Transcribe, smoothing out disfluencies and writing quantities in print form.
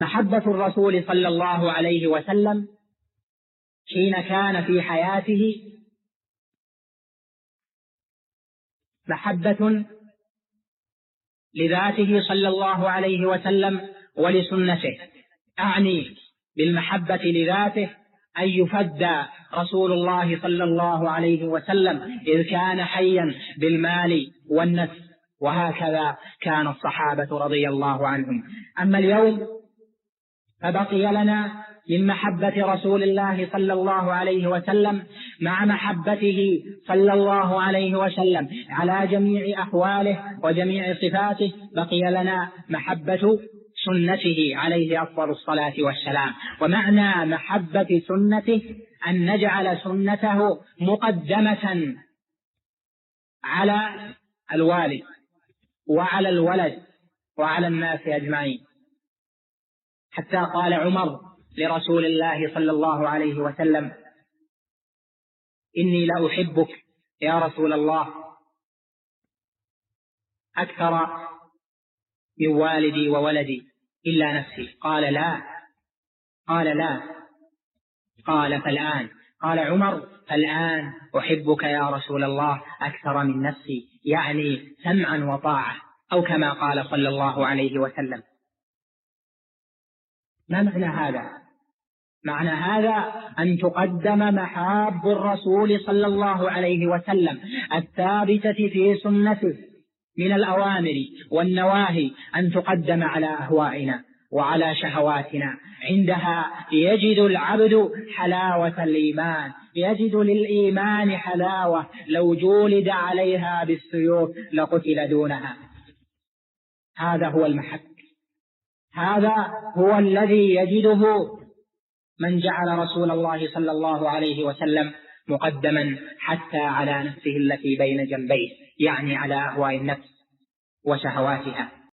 محبة الرسول صلى الله عليه وسلم حين كان في حياته محبة لذاته صلى الله عليه وسلم ولسنته. أعني بالمحبة لذاته أن يفدى رسول الله صلى الله عليه وسلم إذ كان حيا بالمال والنفس، وهكذا كان الصحابة رضي الله عنهم. أما اليوم فبقي لنا من محبة رسول الله صلى الله عليه وسلم مع محبته صلى الله عليه وسلم على جميع أحواله وجميع صفاته، بقي لنا محبة سنته عليه أفضل الصلاة والسلام. ومعنى محبة سنته أن نجعل سنته مقدمة على الوالد وعلى الولد وعلى الناس أجمعين، حتى قال عمر لرسول الله صلى الله عليه وسلم: إني لأحبك يا رسول الله أكثر من والدي وولدي إلا نفسي. قال لا. قال فالآن. قال عمر: فالآن أحبك يا رسول الله أكثر من نفسي، يعني سمعا وطاعة، أو كما قال صلى الله عليه وسلم. ما معنى هذا؟ معنى هذا أن تقدم محاب الرسول صلى الله عليه وسلم الثابتة في سنته من الأوامر والنواهي، أن تقدم على أهوائنا وعلى شهواتنا. عندها يجد العبد حلاوة الإيمان، يجد للإيمان حلاوة لو جولد عليها بالسيوف لقتل دونها. هذا هو المحب، هذا هو الذي يجده من جعل رسول الله صلى الله عليه وسلم مقدما حتى على نفسه التي بين جنبيه، يعني على أهواء النفس وشهواتها.